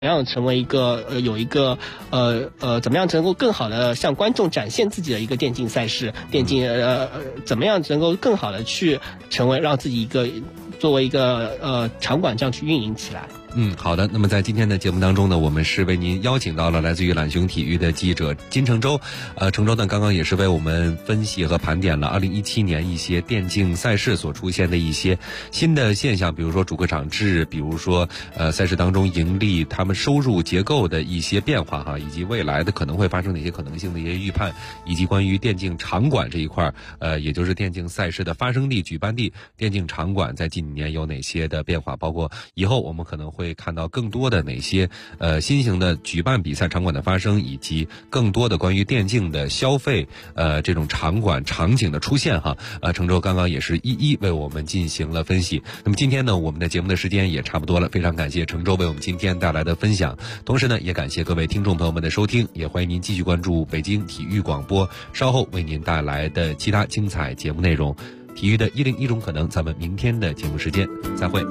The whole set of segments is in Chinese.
怎么样成为一个怎么样能够更好的向观众展现自己的一个电竞赛事，怎么样能够更好的去成为让自己作为一个场馆这样去运营起来。 好的。那么在今天的节目当中呢，我们是为您邀请到了来自于懒熊体育的记者金承周。承周呢刚刚也是为我们分析和盘点了2017年一些电竞赛事所出现的一些新的现象，比如说主客场制，比如说赛事当中盈利他们收入结构的一些变化以及未来的可能会发生哪些可能性的一些预判，以及关于电竞场馆这一块也就是电竞赛事的发生地、举办地，电竞场馆在近年有哪些的变化，包括以后我们可能会看到更多的哪些新型的举办比赛场馆的发生，以及更多的关于电竞的消费这种场馆场景的出现承周刚刚也是一一为我们进行了分析。那么今天呢，我们的节目的时间也差不多了，非常感谢承周为我们今天带来的分享，同时呢也感谢各位听众朋友们的收听，也欢迎您继续关注北京体育广播稍后为您带来的其他精彩节目内容。体育的101种可能，咱们明天的节目时间再会。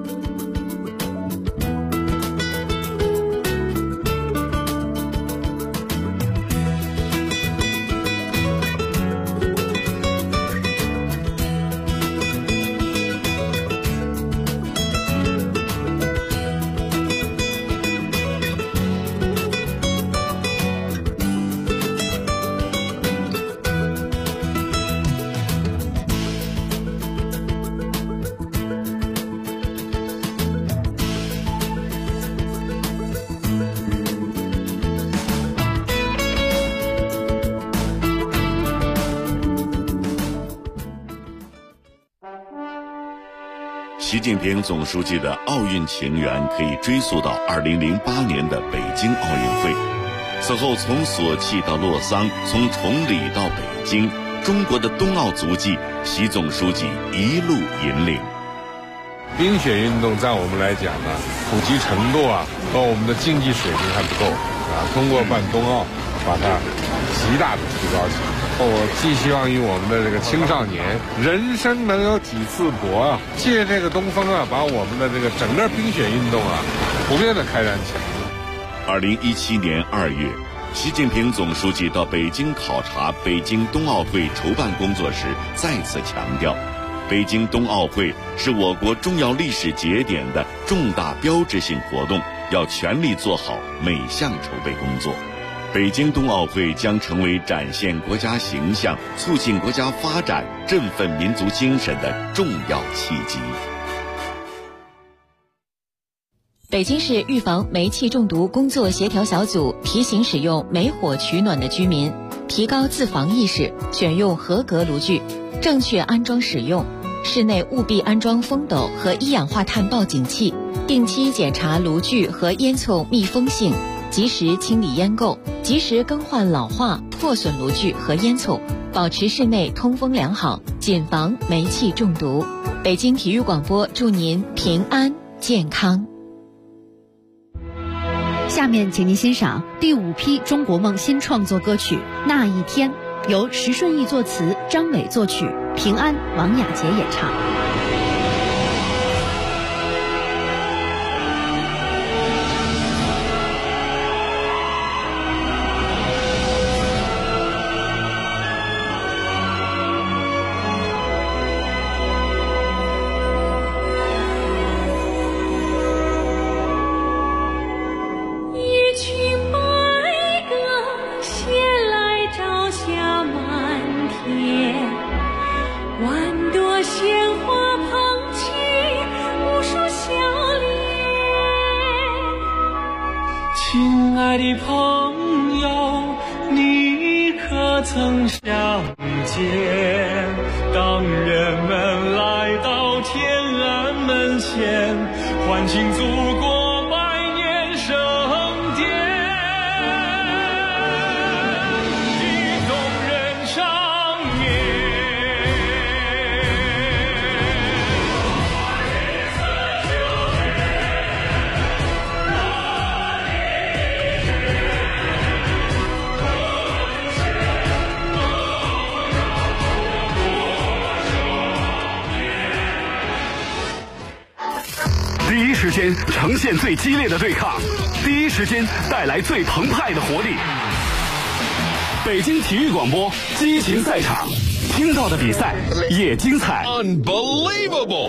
习近平总书记的奥运情缘可以追溯到2008年的北京奥运会。此后从索契到洛桑，从崇礼到北京，中国的冬奥足迹，习总书记一路引领。 冰雪运动在我们来讲呢，普及程度和我们的竞技水平还不够通过办冬奥，把它极大的提高起来。我寄希望于我们的这个青少年，人生能有几次搏借这个东风把我们的这个整个冰雪运动普遍的开展起来。 2017年2月，习近平总书记到北京考察北京冬奥会筹办工作时，再次强调，北京冬奥会是我国重要历史节点的重大标志性活动，要全力做好每项筹备工作。北京冬奥会将成为展现国家形象、促进国家发展、振奋民族精神的重要契机。 北京市预防煤气中毒工作协调小组提醒使用煤火取暖的居民提高自防意识，选用合格炉具，正确安装使用。室内务必安装风斗和一氧化碳报警器，定期检查炉具和烟囱密封性，及时清理烟垢，及时更换老化破损炉具和烟囱，保持室内通风良好，谨防煤气中毒。北京体育广播祝您平安健康。 下面请您欣赏第5批中国梦新创作歌曲《那一天》，由石顺义作词，张伟作曲，平安、王雅洁演唱。 亲爱的朋友，你可曾想见，当人们来到天安门前，欢庆祖国百年盛典，的动人场面。 第一时间呈现最激烈的对抗， 第一时间带来最澎湃的活力。北京体育广播激情赛场，听到的比赛也精彩。 Unbelievable！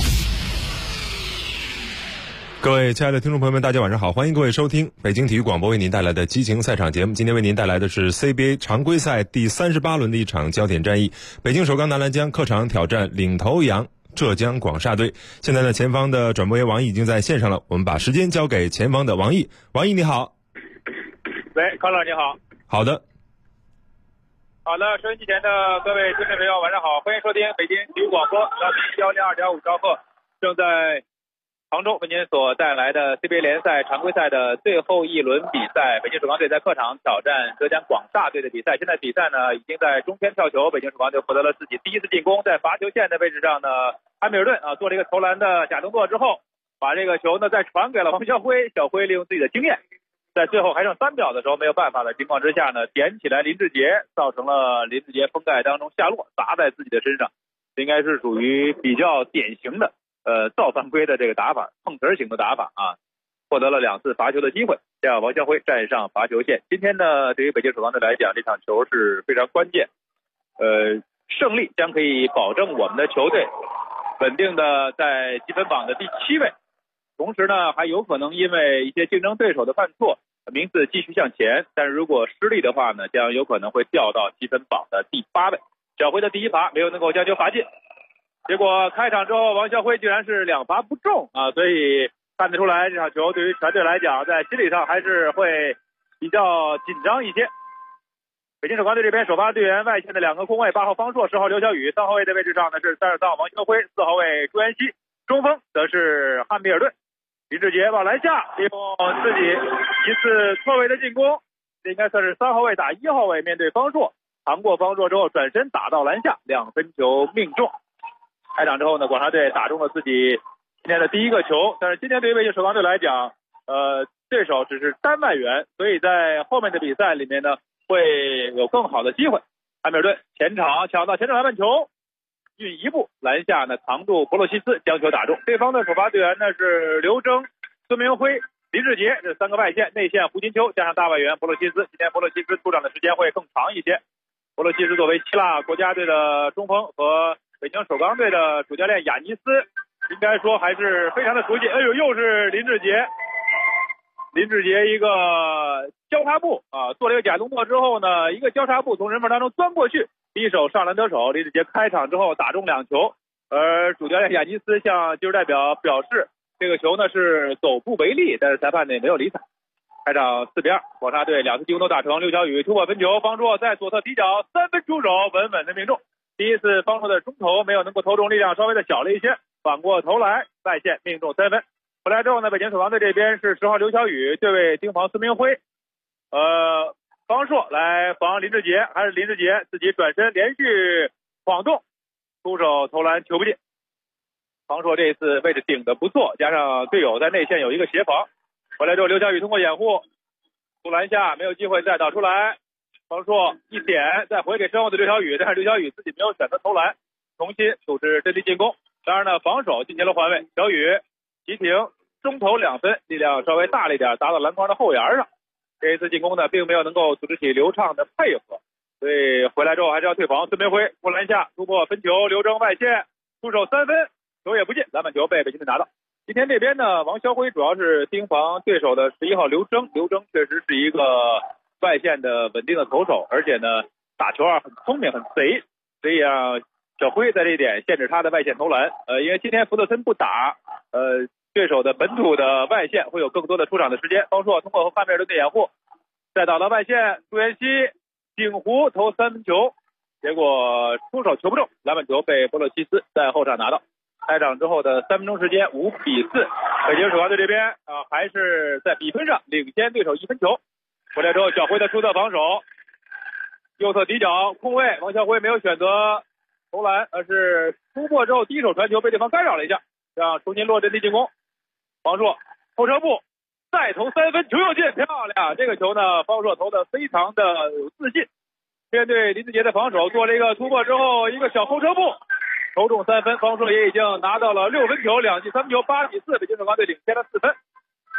各位亲爱的听众朋友们，大家晚上好，欢迎各位收听北京体育广播为您带来的激情赛场节目。今天为您带来的是 CBA 常规赛第38轮的一场焦点战役，北京首钢男篮将客场挑战领头羊浙江广厦队。现在呢，前方的转播员王毅已经在线上了，我们把时间交给前方的王毅。王毅你好。 喂，康老你好。 好的。 好的，收音机前的各位听众朋友晚上好，欢迎收听北京体育广播102.5兆赫，正在杭州为您所带来的 CBA 联赛常规赛的最后一轮比赛，北京首钢队在客场挑战浙江广厦队的比赛。现在比赛呢已经在中间跳球，北京首钢队获得了自己第一次进攻，在罚球线的位置上呢，汉密尔顿做了一个投篮的假动作之后，把这个球呢再传给了王晓辉，小辉利用自己的经验，在最后还剩3秒的时候没有办法的情况之下呢，点起来林志杰，造成了林志杰封盖当中下落，砸在自己的身上，应该是属于比较典型的造犯规的这个打法，碰瓷型的打法啊，获得了2次罚球的机会，让王晓辉站上罚球线。今天呢，对于北京首钢队来讲，这场球是非常关键，胜利将可以保证我们的球队稳定的在积分榜的第7位。同时呢，还有可能因为一些竞争对手的犯错，名次继续向前，但是如果失利的话呢，将有可能会掉到积分榜的第8位。小辉的第一罚没有能够将球罚进，结果开场之后王晓辉居然是2罚不中啊，所以看得出来这场球对于全队来讲，在心理上还是会比较紧张一些。北京首钢队这边首发队员外线的2个空位，8号方硕，10号刘晓宇，3号位的位置上呢是33号王晓辉，4号位朱彦西，中锋则是汉密尔顿。林志杰往篮下利用自己一次错位的进攻，这应该算是3号位打1号位，面对方硕，扛过方硕之后转身打到篮下，2分球命中。开场之后呢，广厦队打中了自己今天的第一个球，但是今天对于北京首钢队来讲，对手只是单外援，所以在后面的比赛里面呢，会有更好的机会。汉密尔顿前场抢到前场篮板球，运一步篮下呢扛住博洛西斯，将球打中。对方的首发队员呢是刘铮、孙明辉、林志杰，这3个外线，内线胡金秋加上大外援博洛西斯。今天博洛西斯出场的时间会更长一些。博洛西斯作为希腊国家队的中锋和北京首钢队的主教练雅尼斯，应该说还是非常的熟悉。哎呦，又是林志杰一个交叉步啊，做了一个假动作之后呢，一个交叉步从人缝当中钻过去，第一手上篮得手。林志杰开场之后打中2球，而主教练雅尼斯向技术代表表示，这个球呢是走步为例，但是裁判呢也没有理睬。开场4比2，广厦队2次进攻都打成，刘晓宇突破分球，方硕在左侧底角3分出手，稳稳的命中。第一次方硕的中投没有能够投中，力量稍微的小了一些，反过头来外线命中3分。回来之后呢，北京首钢队这边是10号刘晓宇对位盯防孙明辉，方硕来防林志杰，还是林志杰自己转身连续晃动，出手投篮球不进。方硕这次位置顶得不错，加上队友在内线有一个协防，回来之后刘晓宇通过掩护出篮下，没有机会再导出来，方硕一点再回给身后的刘晓宇，但是刘晓宇自己没有选择投篮，重新组织阵地进攻。当然呢，防守进行了换位，小宇急停中投2分，力量稍微大了一点，砸到篮筐的后沿上。这一次进攻呢，并没有能够组织起流畅的配合，所以回来之后还是要退防。孙明辉过篮下突破分球，刘铮外线出手3分，球也不进，篮板球被北京队拿到。今天这边呢，王晓辉主要是盯防对手的11号刘铮，刘铮确实是一个外线的稳定的投手，而且呢打球很聪明很贼，所以小辉在这一点限制他的外线投篮。因为今天福特森不打，对手的本土的外线会有更多的出场的时间。方硕通过和汉密尔顿的掩护，再打到外线，朱彦西顶弧投3分球，结果出手球不中，篮板球被博洛西斯在后场拿到。开场之后的3分钟时间5比4，北京首钢队这边还是在比分上领先对手1分球。回来之后小辉的出色防守，右侧底角空位，王晓辉没有选择投篮，而是突破之后第一手传球被对方干扰了一下，让重新落阵地进攻。方硕后撤步再投3分，球又进，漂亮！这个球呢，方硕投的非常的有自信，面对林志杰的防守做了一个突破之后一个小后撤步，投中3分。方硕也已经拿到了6分球，2记3分球，8比4，北京首钢队领先了4分。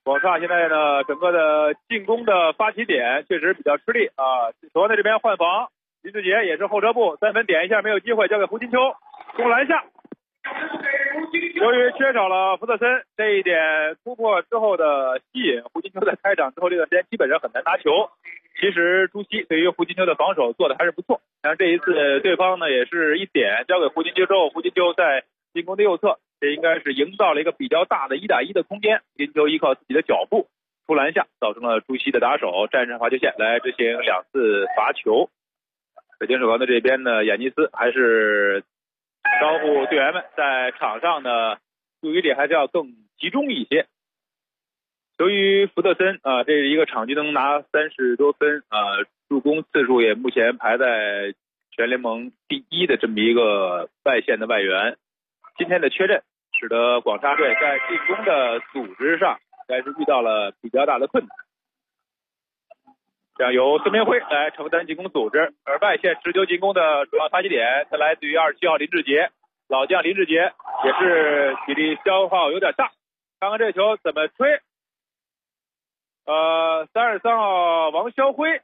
广厦现在呢，整个的进攻的发起点确实比较吃力啊。首先在这边换防，林志杰也是后撤步，3分点一下没有机会，交给胡金秋攻篮下。由于缺少了福特森这一点突破之后的吸引，胡金秋在开场之后这段时间基本上很难拿球。其实朱熹对于胡金秋的防守做的还是不错，但是这一次对方呢也是一点交给胡金秋之后，胡金秋在进攻的右侧，这应该是营造了一个比较大的1打1的空间。胡金秋依靠自己的脚步出篮下，造成了朱熹的打手站上罚球线来执行2次罚球。北京首钢队这边呢，雅尼斯还是招呼队员们在场上的注意力还是要更集中一些。由于福特森这是一个场均能拿30多分助攻次数也目前排在全联盟第1的这么一个外线的外援，今天的缺阵使得广厦队在进攻的组织上应该是遇到了比较大的困难。这样由孙明辉来承担进攻组织，而外线持球进攻的主要发起点则来自于27号林志杰，老将林志杰也是体力消耗有点大，看看这球怎么吹。33号王霄辉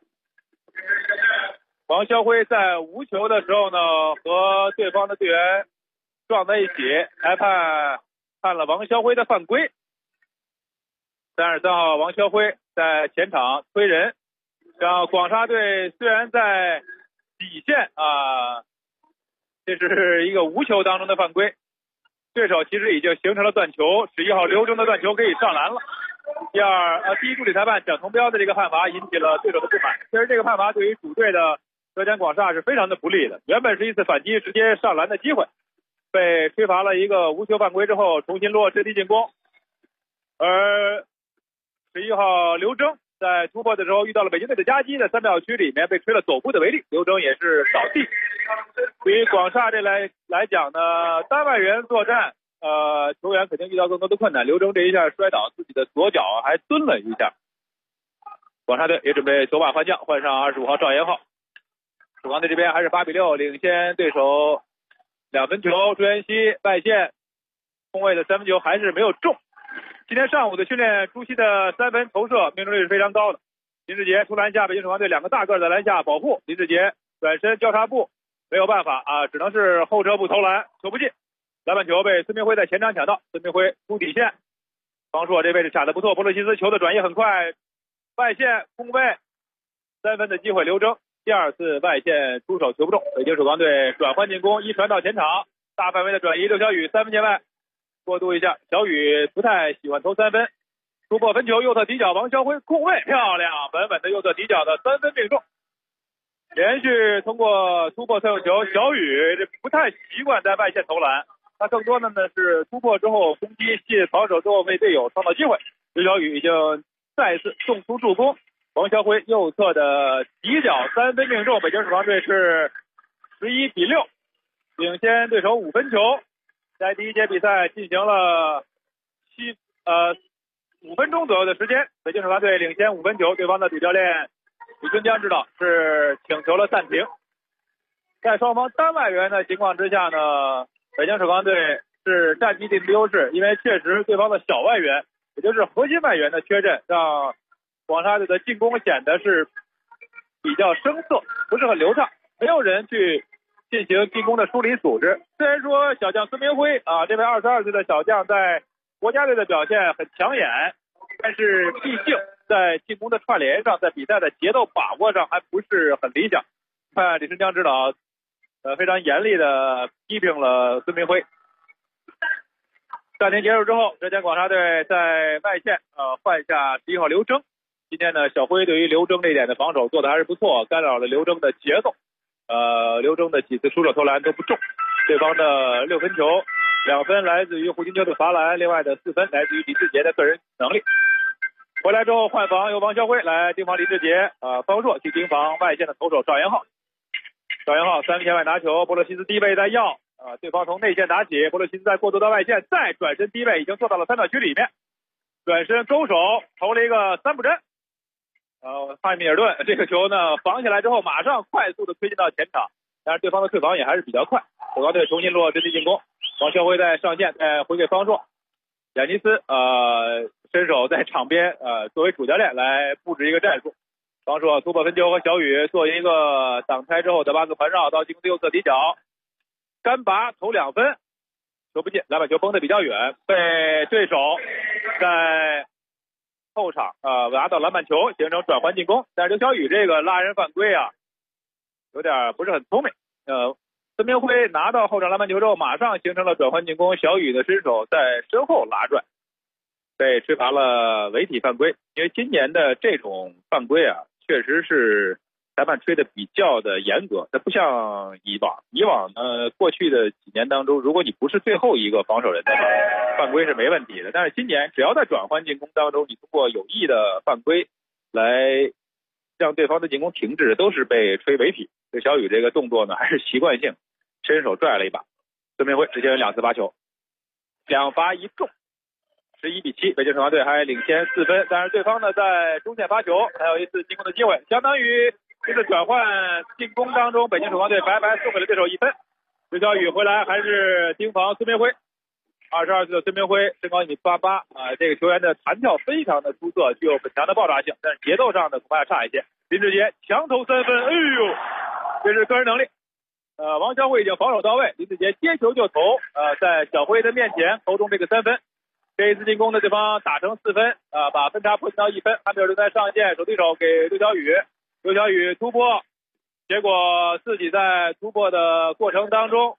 在无球的时候呢，和对方的队员撞在一起，裁判判了王霄辉的犯规。33号王霄辉在前场推人，让广厦队虽然在底线这是一个无球当中的犯规，对手其实已经形成了断球，11号刘铮的断球可以上篮了。第一助理裁判蒋同彪的这个判罚引起了对手的不满。其实这个判罚对于主队的浙江广厦是非常的不利的，原本是一次反击直接上篮的机会，被吹罚了一个无球犯规之后重新落阵地进攻。而11号刘铮在突破的时候遇到了北京队的夹击，在3秒区里面被吹了走步的违例，刘铮也是扫地。对于广厦这来讲呢，单外援作战球员肯定遇到更多的困难。刘铮这一下摔倒，自己的左脚还蹲了一下。广厦队也准备走马换将，换上25号赵岩浩。首钢队这边还是8比6领先对手2分球。朱彦西外线空位的3分球还是没有中。今天上午的训练，朱熹的3分投射命中率是非常高的。林志杰出篮下，北京首钢队2个大个在篮下保护，林志杰转身交叉步没有办法只能是后撤步投篮，球不进。篮板球被孙明辉在前场抢到，孙明辉出底线，方硕这位置卡得不错，波罗西斯球的转移很快，外线空位3分的机会，刘铮第2次外线出手球不中，北京首钢队转换进攻，一传到前场，大范围的转移，刘晓宇3分线外过渡一下，小宇不太喜欢投3分，突破分球右侧底角，王霄辉空位漂亮，稳稳的右侧底角的3分命中。连续通过突破侧右球，小宇这不太习惯在外线投篮，他更多的呢是突破之后攻击系防守之后为队友创造机会。刘晓宇已经再次送出助攻，王霄辉右侧的底角3分命中，北京首钢队是11比6领先对手5分球。在第一节比赛进行了5分钟左右的时间，北京首钢队领先5分球，对方的主教练李春江指导是请求了暂停。在双方单外援的情况之下呢，北京首钢队是占据一定的优势，因为确实对方的小外援，也就是核心外援的缺阵，让广厦队的进攻显得是比较生涩，不是很流畅，没有人去进行进攻的梳理组织。虽然说小将孙明辉这位22岁的小将在国家队的表现很抢眼，但是毕竟在进攻的串联上，在比赛的节奏把握上还不是很理想。看李春江指导非常严厉的批评了孙明辉。暂停结束之后，浙江广厦队在外线换下11号刘铮。今天呢，小辉对于刘铮这一点的防守做的还是不错，干扰了刘铮的节奏。刘铮的几次出手投篮都不中，对方的6分球2分来自于胡金秋的罚篮，另外的4分来自于林志杰的个人能力。回来之后换防，由王霄辉来盯防林志杰，方硕去盯防外线的投手赵岩浩。赵岩浩3分线外拿球，波罗西斯低位在要，对方从内线打起，波罗西斯再过渡到外线，再转身低位，已经做到了3秒区里面，转身勾手投了一个3不针。汉密尔顿这个球呢防起来之后，马上快速的推进到前场，但是对方的退防也还是比较快。首钢队重新落阵地进攻，王霄辉在上线，回给方硕， 亚尼斯身手在场边作为主教练来布置一个战术。方硕突破分球和小雨做一个挡拆之后的8个盘绕到进攻的右侧底角，干拔投2分，球不进，篮板球崩得比较远，被对手在后场拿到篮板球形成转换进攻。但是刘小雨这个拉人犯规有点不是很聪明。孙明辉拿到后场篮板球之后马上形成了转换进攻，小雨的身手在身后拉拽，被吹罚了违体犯规。因为今年的这种犯规确实是裁判吹的比较的严格，它不像以往呢，过去的几年当中，如果你不是最后一个防守人的话，犯规是没问题的。但是今年只要在转换进攻当中，你通过有意的犯规来让对方的进攻停止，都是被吹违体。对小雨这个动作呢，还是习惯性伸手拽了一把。孙明辉之前有2次罚球，2罚1中，11-7，北京首发队还领先4分。但是对方呢在中线发球，还有一次进攻的机会，相当于这个转换进攻当中，北京首发队白白送给了对手1分。刘小雨回来还是盯防孙明辉，22岁的孙明辉，身高1.88米，这个球员的弹跳非常的出色，具有很强的爆炸性，但是节奏上呢恐怕差一些。林志杰强投3分，哎呦，这是个人能力。王小辉已经防守到位，林志杰接球就投，在小辉的面前投中这个3分。这一次进攻的对方打成4分，把分差迫近到1分。汉密尔顿在上线，手递手给刘小雨，刘小雨突破，结果自己在突破的过程当中，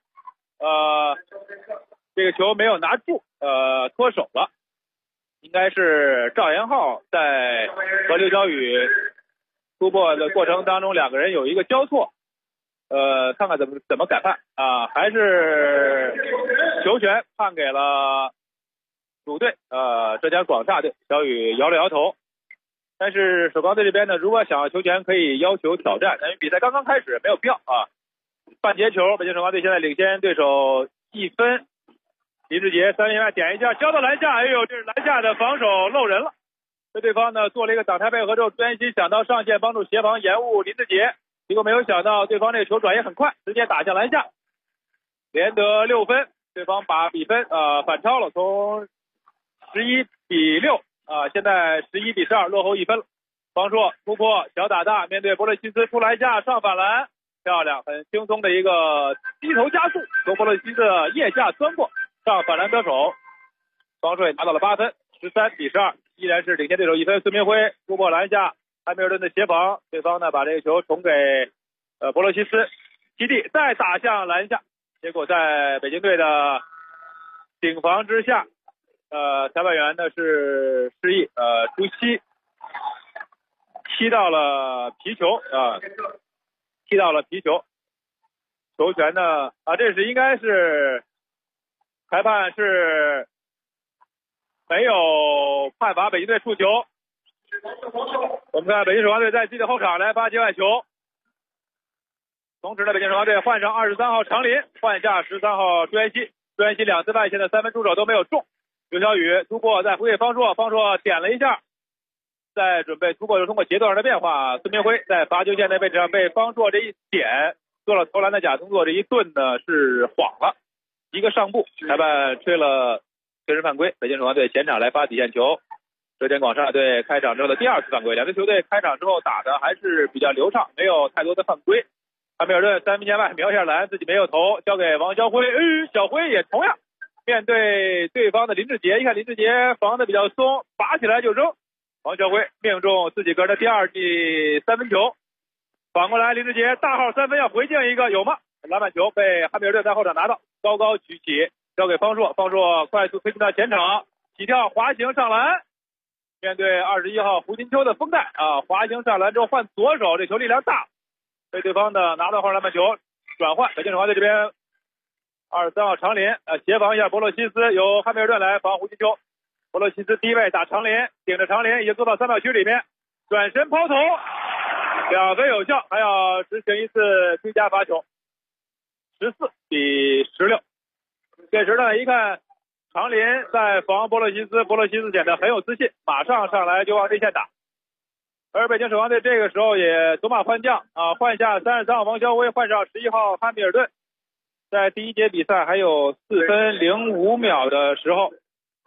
这个球没有拿住，脱手了。应该是赵岩浩在和刘小雨突破的过程当中，两个人有一个交错，看看怎么改判还是球权判给了主队浙江广厦队。小雨摇了摇头，但是首钢队这边呢，如果想要球权可以要求挑战，但是比赛刚刚开始没有必要半截球，北京首钢队现在领先对手1分。林志杰3连外点一下交到篮下，哎呦，这是篮下的防守漏人了，被对方呢做了一个挡拆配合之后，朱彦新想到上线帮助协防延误林志杰，结果没有想到对方这个球转移很快，直接打向篮下，连得6分，对方把比分反超了，从11-6现在11-12，落后1分了。方硕突破小打大，面对博勒西斯出篮下上反篮，漂亮，很轻松的一个低头加速，从博勒西斯的腋下钻过上反篮得手。方硕也拿到了8分，13-12，依然是领先对手1分。孙明辉突破篮下，汉密尔顿的协防，对方呢把这个球传给博勒西斯，基地再打向篮下，结果在北京队的顶防之下，裁判员呢是示意朱熹踢到了皮球踢到了皮球，球权呢这是应该是裁判是没有判罚北京队触球。我们看北京首发队在自己的后场来发界外球，同时呢北京首发队换上23号长林，换下13号朱彦西，朱彦西2次外线的3分出手都没有中。刘小雨突破再回给方硕，方硕点了一下，在准备突破就通过节奏上的变化，孙明辉在罚球线的位置上被方硕这一点做了投篮的假动作，这一顿呢是晃了一个上步，裁判吹了确实犯规，北京首发队前场来发底线球。浙江广厦队开场之后的第2次犯规，两支球队开场之后打的还是比较流畅，没有太多的犯规。汉密尔顿3分线外瞄一下篮，自己没有投，交给王小辉，小辉也同样面对对方的林志杰，一看林志杰防的比较松，拔起来就扔，王小辉命中自己个人的第2记3分球。反过来林志杰大号3分要回敬一个，有吗？篮板球被汉密尔顿在后场拿到，高高举起交给方硕，方硕快速推进到前场，起跳滑行上篮，面对21号胡金秋的封带滑行上篮之后换左手，这球力量大，被对方的拿到后篮板球转换。北京首发队这边23号长林协防一下博洛西斯，由汉密尔顿来防胡金秋。博洛西斯低位打长林，顶着长林已经做到3秒区里面，转身抛投2分有效，还要执行一次追加罚球，14-16。这时呢一看长林在防博洛西斯，博洛西斯显得很有自信，马上上来就往内线打。而北京首发队这个时候也走马换将换下33号王肖辉，换上11号汉密尔顿。在第1节比赛还有4分05秒的时候，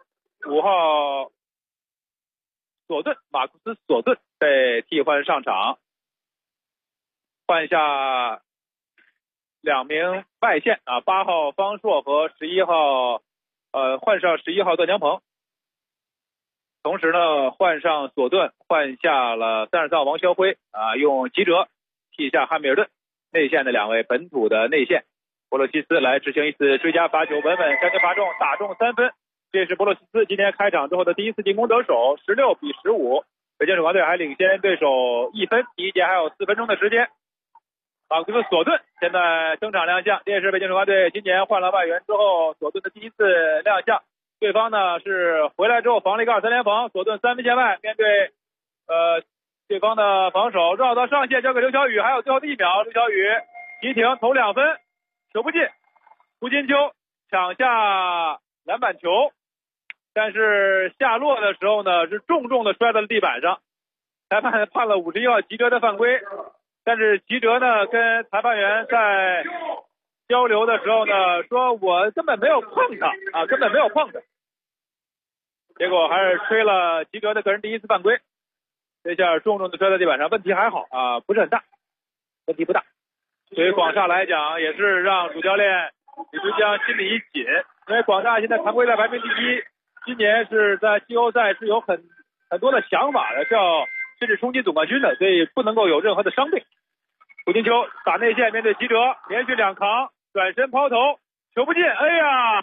5号索顿，马库斯·索顿被替换上场，换下2名外线啊，8号方硕和11号换上11号段江鹏，同时呢换上索顿，换下了34号王肖辉啊，用吉哲替下汉密尔顿，内线的2位本土的内线，波洛西斯来执行一次追加罚球，稳稳将球罚中，打中3分。这是波洛西斯今天开场之后的第一次进攻得手，16比15，北京首钢队还领先对手1分，第一节还有4分钟的时间。马库斯·索顿现在登场亮相，这也是北京首钢队今年换了外援之后索顿的第一次亮相。对方呢是回来之后防了一个2-3联防，索顿3分线外，面对对方的防守，绕到上线交给刘晓宇，还有最后的1秒，刘晓宇急停投2分，球不进，胡金秋抢下篮板球，但是下落的时候呢是重重的摔到了地板上，裁判判了51号吉哲的犯规，但是吉哲呢跟裁判员在交流的时候呢说我根本没有碰他啊，根本没有碰他，结果还是吹了吉哲的个人第一次犯规，这下重重的摔在地板上，问题还好啊，不是很大，问题不大。对于广厦来讲也是让主教练李书江心里一紧，因为广厦现在常规赛排名第1，今年是在季后赛是有很多的想法的，甚至冲击总冠军的，所以不能够有任何的伤病。胡金秋打内线面对吉哲，连续2扛，转身抛投，球不进，哎呀，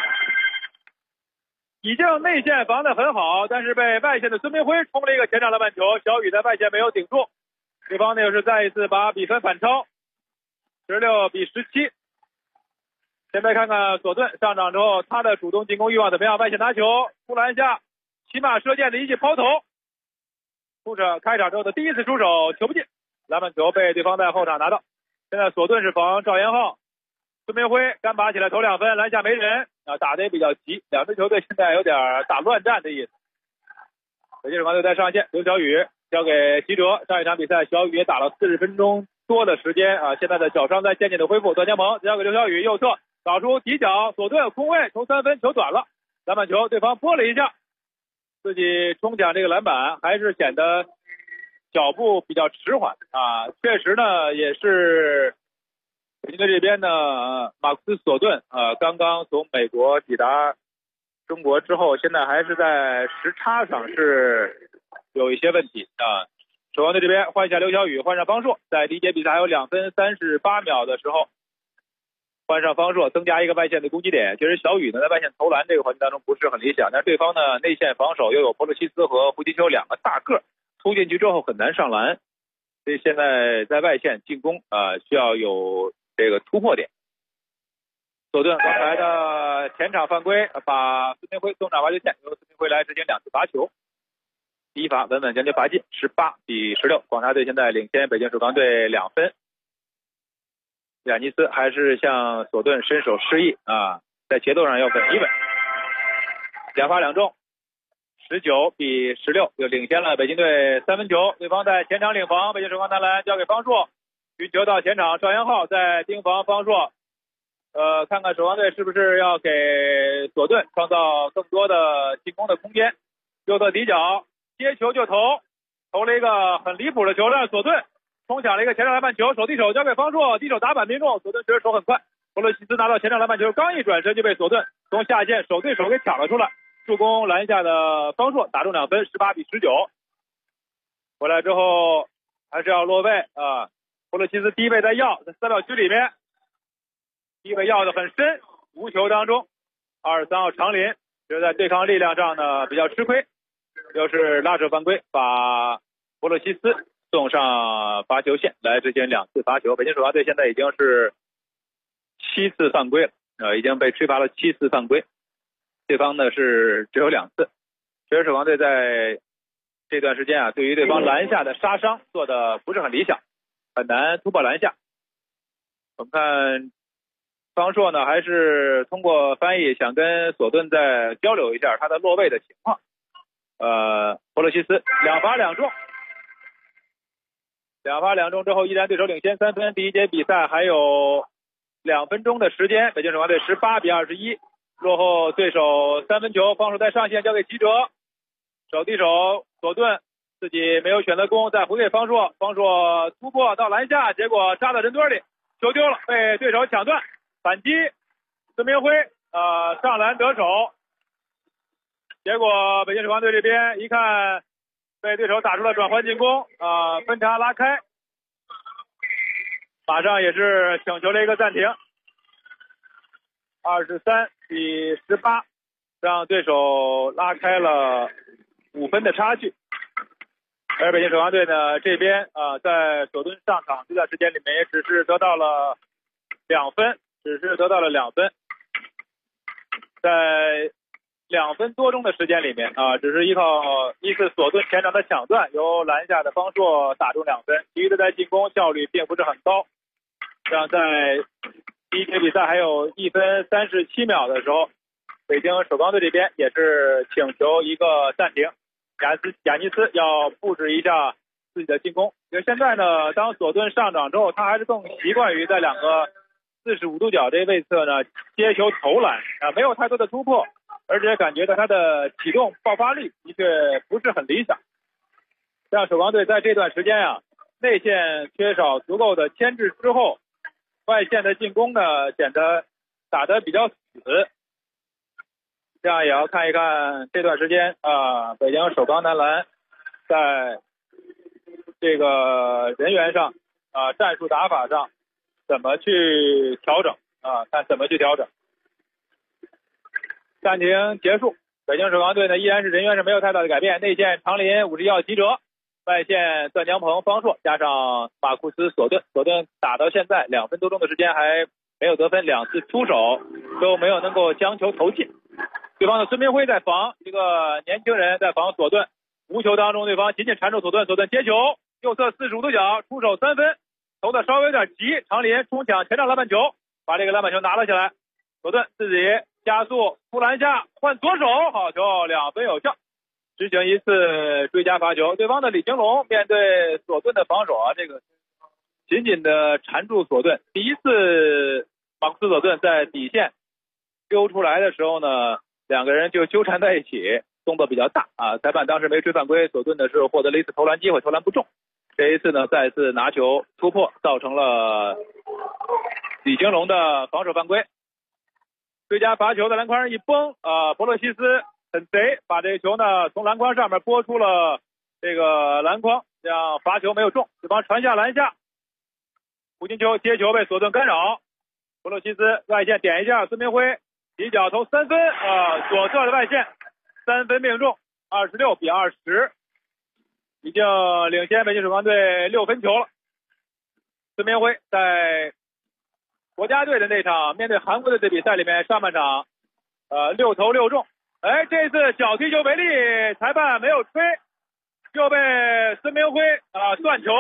已经内线防得很好，但是被外线的孙明辉冲了一个前场篮板球，小雨在外线没有顶住，对方呢又是再一次把比分反超，16比17。现在看看索顿上场之后他的主动进攻欲望怎么样，外线拿球突篮下骑马射箭的一记抛投，开场之后的第一次出手，球不进，篮板球被对方在后场拿到。现在索顿是防赵延浩，孙明辉干拔起来投2分，篮下没人啊，打得也比较急，两支球队现在有点打乱战的意思。北京首钢队在上线，刘晓宇交给吉哲，上一场比赛小雨也打了40分钟多的时间啊，现在的脚伤在渐渐的恢复。段江鹏交给刘晓宇右侧打出底角，索顿空位投3分，球短了，篮板球对方拨了一下，自己冲抢这个篮板还是显得脚步比较迟缓啊，确实呢也是北京队这边呢马库斯·索顿刚刚从美国抵达中国之后，现在还是在时差上是有一些问题啊。首钢队这边换下刘晓宇，换上方硕，在第一节比赛还有2分38秒的时候换上方硕，增加一个外线的攻击点。其实小雨呢在外线投篮这个环节当中不是很理想，但是对方呢内线防守又有波洛西斯和胡金秋2个大个，突进去之后很难上篮，所以现在在外线进攻需要有这个突破点。索顿刚才的前场犯规把孙明辉送上罚球线，由孙明辉来执行2次罚球，第一罚稳稳将球罚进，18比16，广厦队现在领先北京首钢队2分。亚尼斯还是向索顿伸手示意啊，在节奏上要稳一稳。2罚2中，19比16，就领先了北京队3分球。对方在前场领防，北京首钢男篮交给方硕，运球到前场，赵延浩在盯防方硕。看看首钢队是不是要给索顿创造更多的进攻的空间。右侧底角接球就投了一个很离谱的球，让索顿冲抢了一个前场篮板球，手递手交给方硕，递手打板命中，索顿觉得手很快，波洛西斯拿到前场篮板球，刚一转身就被索顿从下线手对手给抢了出来，助攻篮下的方硕打中2分，18比19。回来之后还是要落位啊，波洛西斯低位在3秒区里面，低位要的很深，无球当中23号长林就是在对抗力量上呢比较吃亏，又是拉扯犯规，把波洛西斯送上罚球线来执行2次罚球。北京首钢队现在已经是7次犯规了，已经被吹罚了7次犯规，对方呢是只有2次。确实首钢队在这段时间对于对方篮下的杀伤做的不是很理想，很难突破篮下。我们看方硕呢还是通过翻译想跟索顿再交流一下他的落位的情况。波洛西斯2罚2中，2罚2中之后依然对手领先3分。第一节比赛还有2分钟的时间，北京首钢队18比21 落后对手3分球，防守在上线交给齐哲，手递手左顿自己没有选择攻，再回给方硕，方硕突破到篮下，结果扎到人堆里，球丢了，被对手抢断，反击，孙明辉上篮得手，结果北京首钢队这边一看被对手打出了转换进攻，分差拉开，马上也是请求了一个暂停，23-18，让对手拉开了5分的差距。而北京首钢队呢这边在索顿上场这段时间里面也只是得到了2分，在2分多钟的时间里面只是依靠一次索顿前场的抢断，由篮下的方硕打中2分，其余的在进攻效率并不是很高。这样在第一节比赛还有1分37秒的时候，北京首钢队这边也是请求一个暂停，亚尼斯要布置一下自己的进攻。因为现在呢，当索顿上场之后，他还是更习惯于在2个45度角这一位侧呢接球投篮没有太多的突破，而且感觉到他的启动爆发力的确不是很理想。让首钢队在这段时间内线缺少足够的牵制之后，外线的进攻呢显得打得比较死。这样也要看一看这段时间北京首钢男篮在这个人员上战术打法上怎么去调整看怎么去调整。暂停结束，北京首钢队呢依然是人员是没有太大的改变，内线长林、51号齐哲，外线段江鹏、方硕加上马库斯索顿打到现在2分多钟的时间还没有得分，2次出手都没有能够将球投进。对方的孙明辉在防一个年轻人，在防索顿，无球当中对方紧紧缠住索顿接球，右侧45度角出手3分，投的稍微有点急，长林冲抢前场篮板球，把这个篮板球拿了下来，索顿自己加速突篮下换左手，好球，2分有效，执行一次追加罚球。对方的李金龙面对索顿的防守这个紧紧的缠住索顿，第一次马库斯索顿在底线溜出来的时候呢，2个人就纠缠在一起，动作比较大裁判当时没吹犯规，索顿的是获得了一次投篮机会，投篮不中。这一次呢再次拿球突破，造成了李金龙的防守犯规。追加罚球的篮筐上一崩博洛西斯很贼，把这个球呢从篮筐上面拨出了这个篮筐，这样罚球没有中，对方传下篮下，胡金秋接球被索顿干扰，博洛西斯外线点一下，孙明辉起脚投3分左侧的外线3分命中，26-20，已经领先北京首钢队6分球了。孙明辉在国家队的那场面对韩国队的比赛里面，上半场6投6中，这次小踢球为例，裁判没有吹，又被孙明辉断球。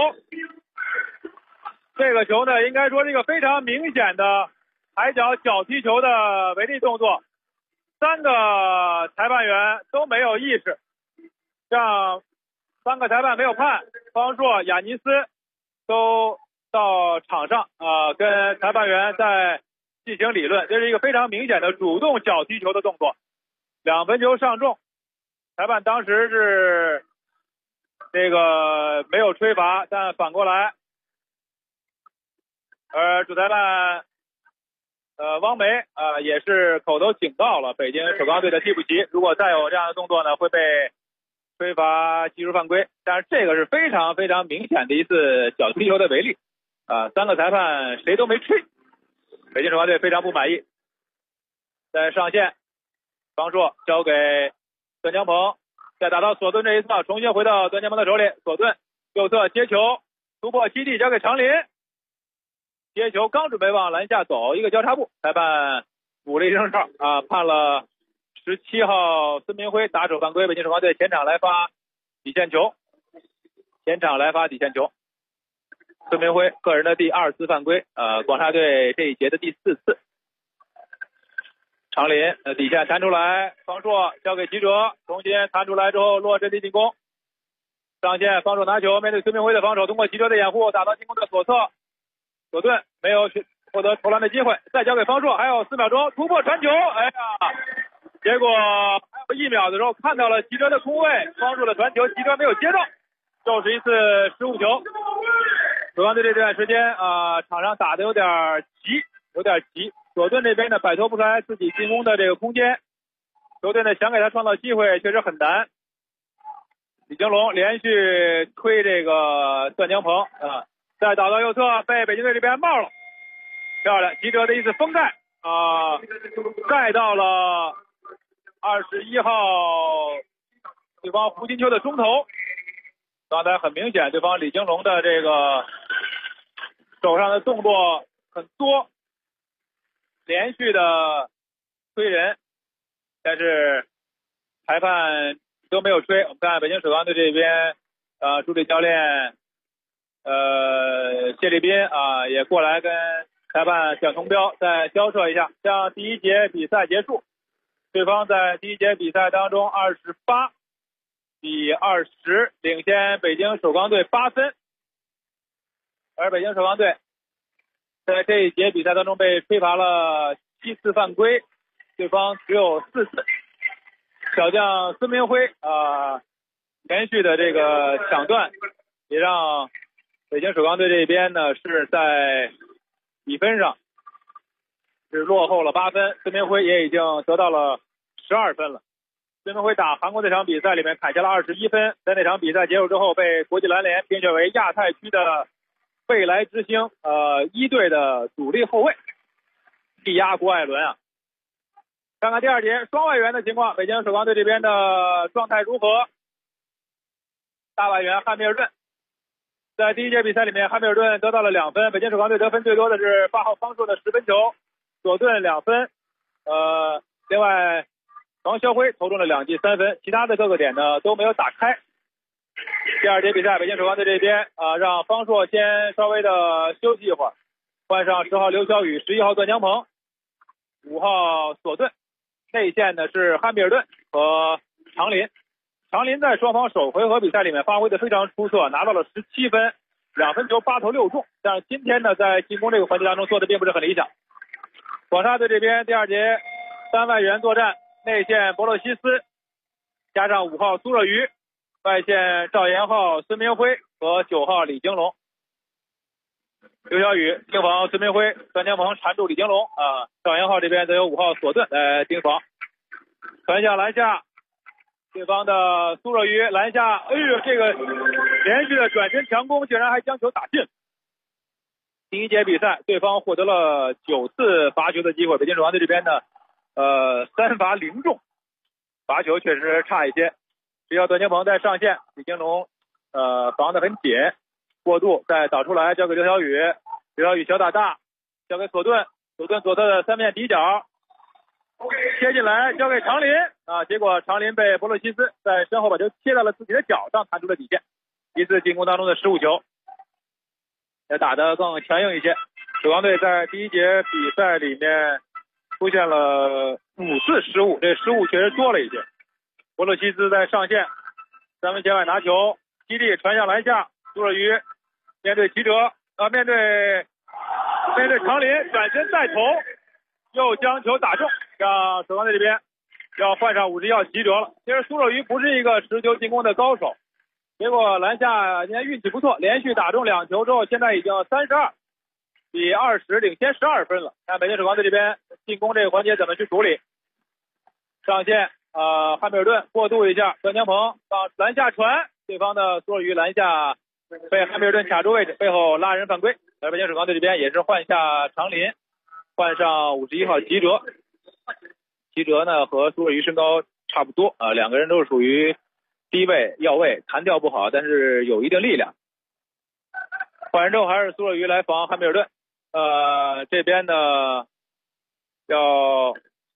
这个球呢应该说是一个非常明显的抬脚脚踢球的违例动作，3个裁判员都没有意识，让3个裁判没有判，方硕、亚尼斯都到场上跟裁判员在进行理论，这是一个非常明显的主动脚踢球的动作，2分球上中，裁判当时是这个没有吹罚，但反过来而主裁判汪梅也是口头警告了北京首钢队的替补席，如果再有这样的动作呢会被吹罚技术犯规，但是这个是非常非常明显的一次脚踢球的违例3个裁判谁都没吹，北京首钢队非常不满意。在上线方硕交给段江鹏，再打到索顿这一侧，重新回到段江鹏的手里，索顿右侧接球突破基地交给长林，接球刚准备往篮下走，一个交叉步，裁判补了一声哨判了17号孙明辉打手犯规，北京首钢队前场来发底线球，孙明辉个人的第2次犯规广厦队这一节的第4次。长林底线弹出来，方硕交给齐哲，重新弹出来之后落阵地进攻，上线方硕拿球面对孙明辉的防守，通过齐哲的掩护打到进攻的左侧，索顿没有获得投篮的机会，再交给方硕，还有4秒钟突破传球，哎呀，结果还有1秒的时候看到了齐哲的空位，方硕的传球，齐哲没有接到，又是一次失误球。守钢队这段时间场上打的有点急，索顿这边呢摆脱不出来自己进攻的这个空间，球队呢想给他创造机会确实很难。李金龙连续推这个段江鹏再倒到右侧，被北京队这边冒了，漂亮，齐哲的一次封盖盖到了21号对方胡金秋的中头。刚才很明显对方李金龙的这个手上的动作很多，连续的推人，但是裁判都没有吹。我们看北京首钢队这边助理教练谢立斌也过来跟裁判蒋同彪再交涉一下。像第一节比赛结束，对方在第一节比赛当中28比20领先北京首钢队8分，而北京首钢队在这一节比赛当中被吹罚了7次犯规，对方只有4次。小将孙明辉连续的这个抢断，也让北京首钢队这边呢是在比分上是落后了8分，孙明辉也已经得到了12分了。孙明辉打韩国那场比赛里面砍下了21分，在那场比赛结束之后被国际篮联评选为亚太区的未来之星1队的主力后卫，力压郭艾伦看看第二节双外援的情况，北京首钢队这边的状态如何？大外援汉密尔顿在第一节比赛里面，汉密尔顿得到了2分，北京首钢队得分最多的是8号方硕的10分球，索顿2分，另外王肖辉投中了2记3分，其他的各个点呢都没有打开。第二节比赛，北京首钢队这边让方硕先稍微的休息一会儿，换上10号刘晓宇、11号段江鹏、5号索顿，内线呢是汉密尔顿和常林。常林在双方首回合比赛里面发挥的非常出色，拿到了17分，2分球8投6中，但是今天呢在进攻这个环节当中做的并不是很理想。广厦队这边第二节3外援作战，内线博洛西斯加上5号苏若愚，外线赵岩浩、孙明辉和9号李金龙。刘晓宇盯防孙明辉，段江鹏缠住李金龙赵岩浩这边则有5号索顿来盯防。传向篮下，对方的苏若愚篮下，哎呦，这个连续的转身强攻竟然还将球打进。第一节比赛对方获得了9次罚球的机会，北京首钢队这边呢3罚0中，罚球确实差一些。只要段江鹏在上线，李金龙防得很紧，过渡再导出来交给刘晓宇，刘晓宇小打大交给索顿，索顿左侧的3面底角切进来交给常林结果常林被博洛西斯在身后把球切到了自己的脚上，弹出了底线，一次进攻当中的失误球，也打得更强硬一些。首钢队在第一节比赛里面出现了5次失误，这失误确实多了一些。博洛西斯在上线3分线外拿球，基地传向篮下，苏若愚面对齐哲面对常林转身再投，又将球打中，让首钢队这边要换上51号齐哲了。其实苏若愚不是一个持球进攻的高手，结果篮下今天运气不错，连续打中2球之后，现在已经32比20领先12分了。看北京首钢队这边进攻这个环节怎么去处理。上线汉密尔顿过渡一下，段江鹏往篮下传，对方的苏若愚篮下被汉密尔顿卡住位置，背后拉人犯规。而北京首钢队这边也是换下常林，换上51号齐哲。齐哲呢和苏若愚身高差不多两个人都是属于低位要位，弹跳不好，但是有一定力量。换人之后还是苏若愚来防汉密尔顿。这边呢要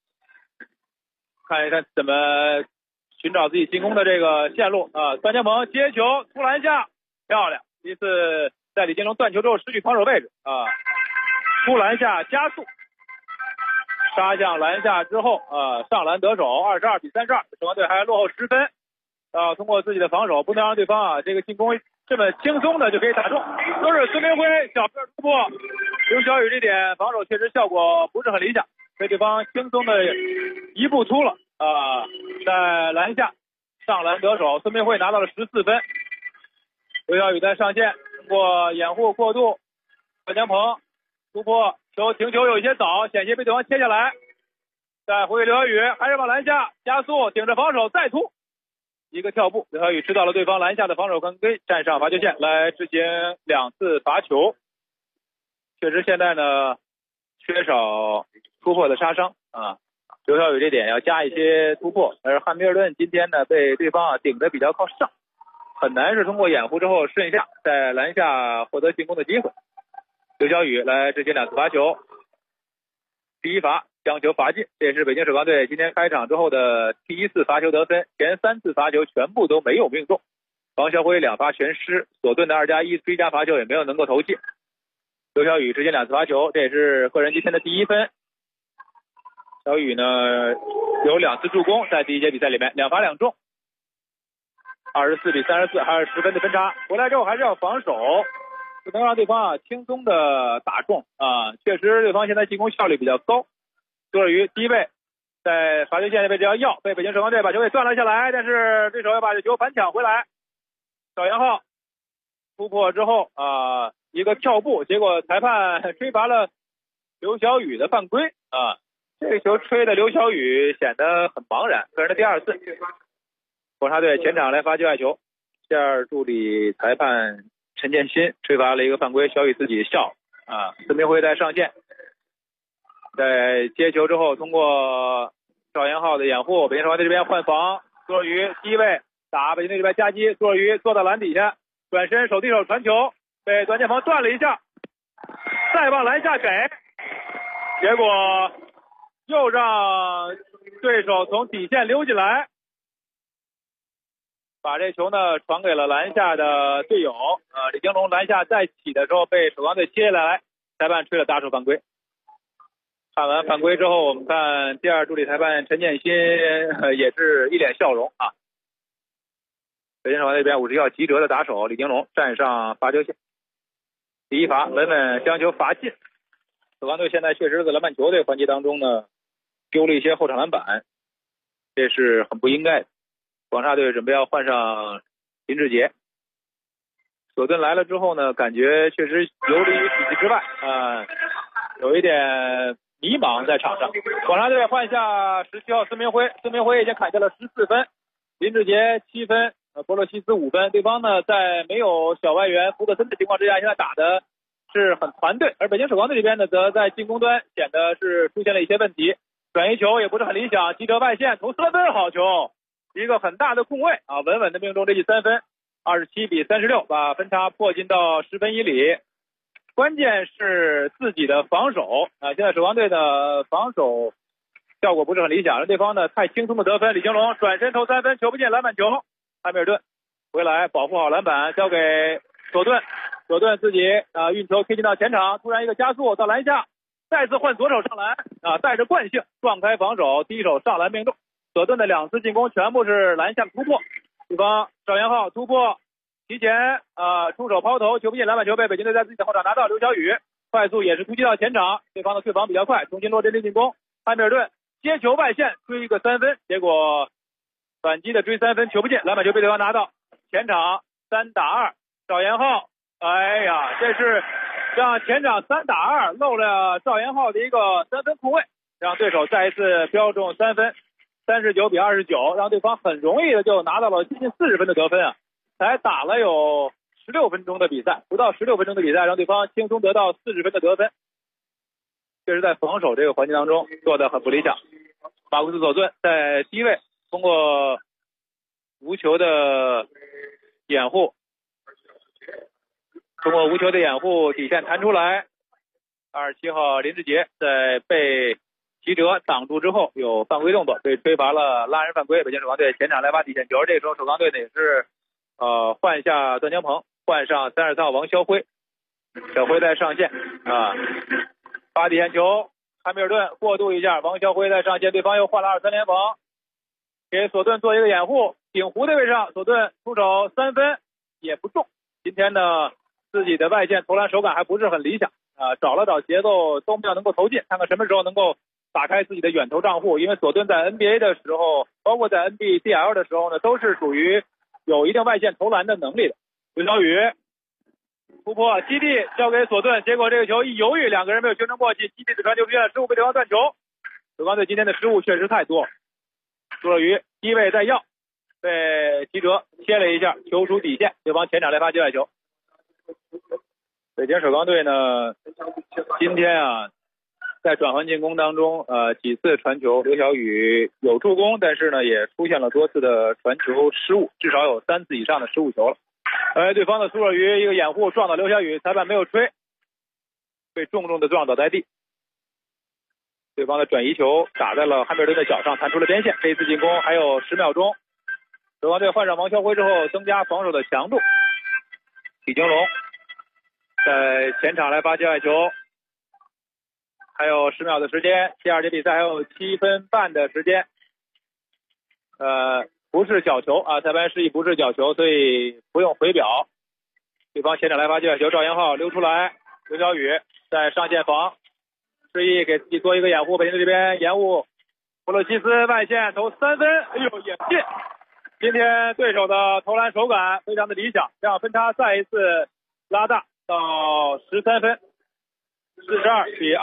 看一看怎么寻找自己进攻的这个线路段江鹏接球突篮下，漂亮，一次在李金龙断球之后失去防守位置突篮下加速，杀向篮下之后上篮得手，22比32，首钢队还落后10分通过自己的防守不能让对方这个进攻这么轻松的就可以打中，都是孙明辉小个突破刘晓宇这点防守确实效果不是很理想，被对方轻松的一步突了在篮下上篮得手，孙明慧拿到了14分。刘晓宇在上线，通过掩护过渡，段江鹏突破球，停球有一些早，险些被对方切下来，再回给刘晓宇，还是往篮下加速，顶着防守再突，一个跳步，刘晓宇吃到了对方篮下的防守犯规，站上罚球线来执行2次罚球。确实现在呢缺少突破的杀伤刘晓宇这点要加一些突破，而汉密尔顿今天呢被对方顶得比较靠上，很难是通过掩护之后顺下在篮下获得进攻的机会。刘晓宇来执行2次罚球，第一罚将球罚进，这也是北京首钢队今天开场之后的第1次罚球得分，前3次罚球全部都没有命中。王晓辉2罚全失，索顿的2+1追加罚球也没有能够投进。刘晓宇执行2次罚球，这也是个人今天的第1分。小宇呢有2次助攻，在第一节比赛里面2罚2中，24比34，还是10分的分差。回来之后还是要防守，不能让对方轻松的打中确实对方现在进攻效率比较高。杜尔于第一位在罚球线的位置要被北京首钢队把球给断了下来，但是对手要把这球反抢回来。赵延浩突破之后一个跳步，结果裁判吹罚了刘晓宇的犯规这个球吹的刘晓宇显得很茫然，个人的第2次。广厦队前场来罚界外球，第2助理裁判陈建新吹罚了一个犯规，小宇自己笑孙明辉在上线，在接球之后通过赵延浩的掩护，北京首钢队这边换防，杜尔于第一位打北京队这边夹击，杜尔于坐到篮底下转身手递手传球，被段建鹏断了一下，再往篮下给，结果又让对手从底线溜进来，把这球呢传给了篮下的队友李京龙篮下再起的时候被首钢队切下来，裁判吹了打手犯规。看完犯规之后，我们看第2助理裁判陈建新也是一脸笑容北京首钢队这边50号急折的打手李京龙站上罚球线，第1罚稳稳将球罚进。首钢队现在确实在篮板球这个环节当中呢丢了一些后场篮板，这是很不应该的。广厦队准备要换上林志杰，索顿来了之后呢感觉确实游离于体系之外有一点迷茫在场上。广厦队换下17号孙明辉，孙明辉已经砍下了14分，林志杰7分，博洛西斯5分。对方呢在没有小外援福克森的情况之下，现在打的是很团队，而北京首钢队这边呢则在进攻端显得是出现了一些问题，转移球也不是很理想，急折外线投3分，好球，一个很大的空位稳稳的命中这记3分，27比36，把分差迫近到10分以里。关键是自己的防守现在首钢队的防守效果不是很理想，让对方呢太轻松的得分。李京龙转身投3分，球不进，篮板球，汉密尔顿回来保护好篮板，交给索顿，索顿自己运球推进到前场，突然一个加速到篮下，再次换左手上篮带着惯性撞开防守，第一手上篮命中。索顿的2次进攻全部是篮下突破，对方赵延浩突破提前出手抛投，球不进，篮板球被北京队在自己的后场拿到。刘晓宇快速也是突击到前场，对方的退防比较快，重新落阵进攻。汉密尔顿接球外线追一个3分，结果反击的追3分球不进，篮板球被对方拿到。前场3打2，赵延浩这是让前场3打2漏了赵延浩的一个3分空位，让对手再一次标中3分，39比29，让对方很容易的就拿到了接近40分的得分才打了有16分钟的比赛，不到16分钟的比赛，让对方轻松得到40分的得分，确实在防守这个环节当中做得很不理想。马库斯索顿在低位通过无球的掩护，底线弹出来，27号林志杰在被急折挡住之后有犯规动作，被吹罚了拉人犯规。北京首钢队前场来罚底线球，这个时候首钢队呢也是换下段江鹏，换上33号王肖辉，小辉在上线罚底线球，汉密尔顿过渡一下，王肖辉在上线，对方又换了2-3联防，给索顿做一个掩护，顶弧的位置上，索顿出手3分也不中。今天呢自己的外线投篮手感还不是很理想找了找节奏都没有能够投进，看看什么时候能够打开自己的远投账户。因为索顿在 NBA 的时候，包括在 NBDL 的时候呢，都是属于有一定外线投篮的能力的。刘晓宇突破，基地交给索顿，结果这个球一犹豫，两个人没有形成默契，基地的传球出现了失误，被对方断球。首钢队今天的失误确实太多，苏若愚低位再要，被齐哲切了一下，球出底线，对方前场来发界外球。北京首钢队呢，今天在转换进攻当中，几次传球，刘晓宇有助攻，但是呢，也出现了多次的传球失误，至少有3次以上的失误球了。对方的苏若愚一个掩护撞到刘晓宇，裁判没有吹，被重重的撞倒在地。对方的转移球打在了汉密尔顿的脚上，弹出了边线。这一次进攻还有10秒钟，首钢队换上王乔辉之后，增加防守的强度。李金龙在前场来发界外球，还有10秒的时间，第二节比赛还有7分半的时间。不是角球裁判示意不是角球，所以不用回表。对方前场来发界外球，赵延浩溜出来，刘晓宇在上线防，示意给自己做一个掩护。北京队这边延误，布洛西斯外线投3分，也进。今天对手的投篮手感非常的理想，让分差再一次拉大到13分，42比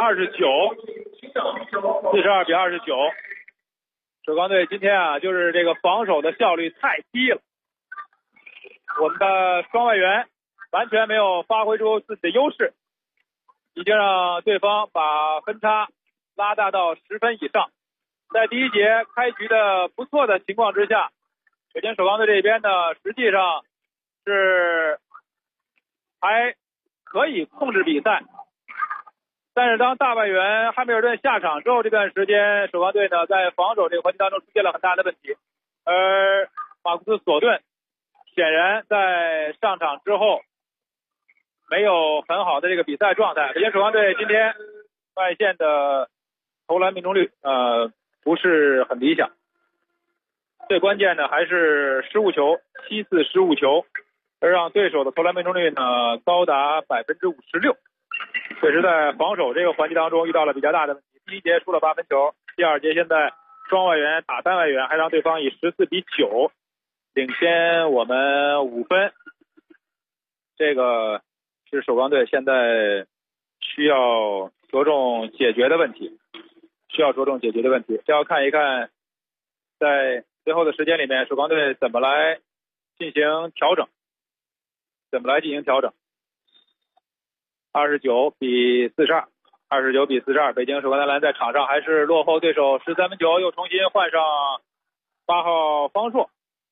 29。首钢队今天就是这个防守的效率太低了，我们的双外援完全没有发挥出自己的优势，已经让对方把分差拉大到10分以上。在第一节开局的不错的情况之下，北京首钢队这边呢，实际上是还可以控制比赛，但是当大外援汉密尔顿下场之后，这段时间首钢队呢在防守这个环节当中出现了很大的问题，而马库斯索顿显然在上场之后没有很好的这个比赛状态。北京首钢队今天外线的投篮命中率不是很理想，最关键的还是失误球，7次失误球，而让对手的投篮命中率呢高达56%。确实在防守这个环节当中遇到了比较大的问题。第一节输了8分球，第二节现在双外援打单外援，还让对方以14比9领先我们5分。这个是首钢队现在需要着重解决的问题，这要看一看在最后的时间里面首钢队怎么来进行调整。29比42，北京首钢男篮在场上还是落后对手13分球，又重新换上8号方硕，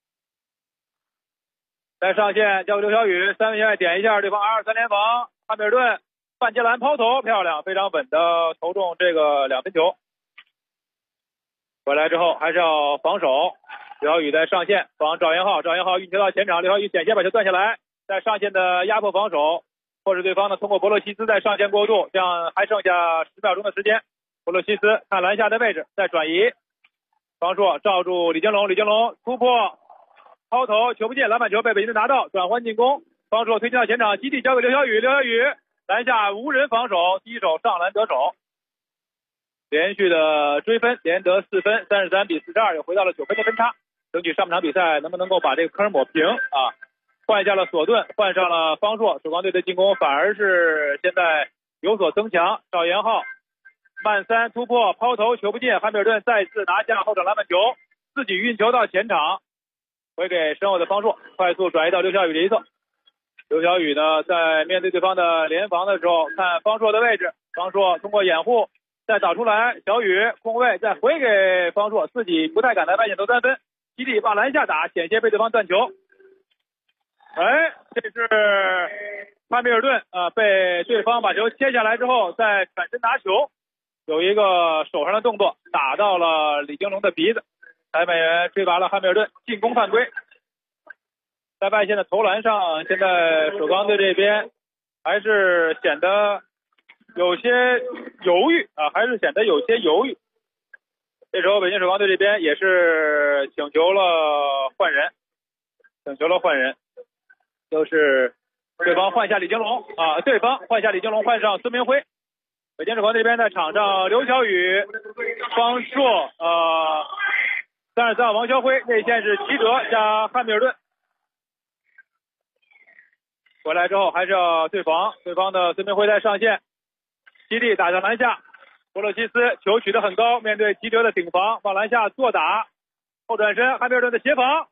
在上线交给刘晓宇，三分线外点一下，对方2-3联防，汉密尔顿半截篮抛投，漂亮，非常稳的投中这个2分球。回来之后还是要防守，刘晓宇在上线防赵延浩运球到前场，刘晓宇险些把球断下来，在上线的压迫防守，迫使对方呢通过博洛西斯在上线过渡，这样还剩下10秒钟的时间。博洛西斯看篮下的位置，再转移，方硕罩住李金龙突破抛投，球不进，篮板球被北京队拿到，转换进攻，方硕推进到前场，基地交给刘晓宇篮下无人防守，第一手上篮得手，连续的追分，连得4分，33比42，又回到了9分的分差，争取上半场比赛能不能够把这个坑抹平换下了索顿，换上了方硕，首钢队的进攻反而是现在有所增强。赵延浩慢3突破抛投，球不进，汉密尔顿再次拿下后场篮板球，自己运球到前场，回给身后的方硕，快速转移到刘晓宇这一侧。刘晓宇呢，在面对对方的联防的时候，看方硕的位置，方硕通过掩护再导出来，小宇空位再回给方硕，自己不太敢在外线投3分，基地往篮下打，险些被对方断球。这是汉密尔顿被对方把球切下来之后，再转身拿球，有一个手上的动作打到了李金龙的鼻子，裁判员吹罚了汉密尔顿进攻犯规。在外线的投篮上，现在首钢队这边还是显得有些犹豫。这时候北京首钢队这边也是请求了换人，就是对方换下李金龙对方换下李金龙，换上孙明辉。北京首钢这边在场上，刘晓宇、方硕、33号王霄辉，内线是齐哲加汉密尔顿。回来之后还是要对防，对方的孙明辉在上线，基地打向篮下，博洛西斯球取得很高，面对齐哲的顶防，往篮下做打，后转身，汉密尔顿的协防，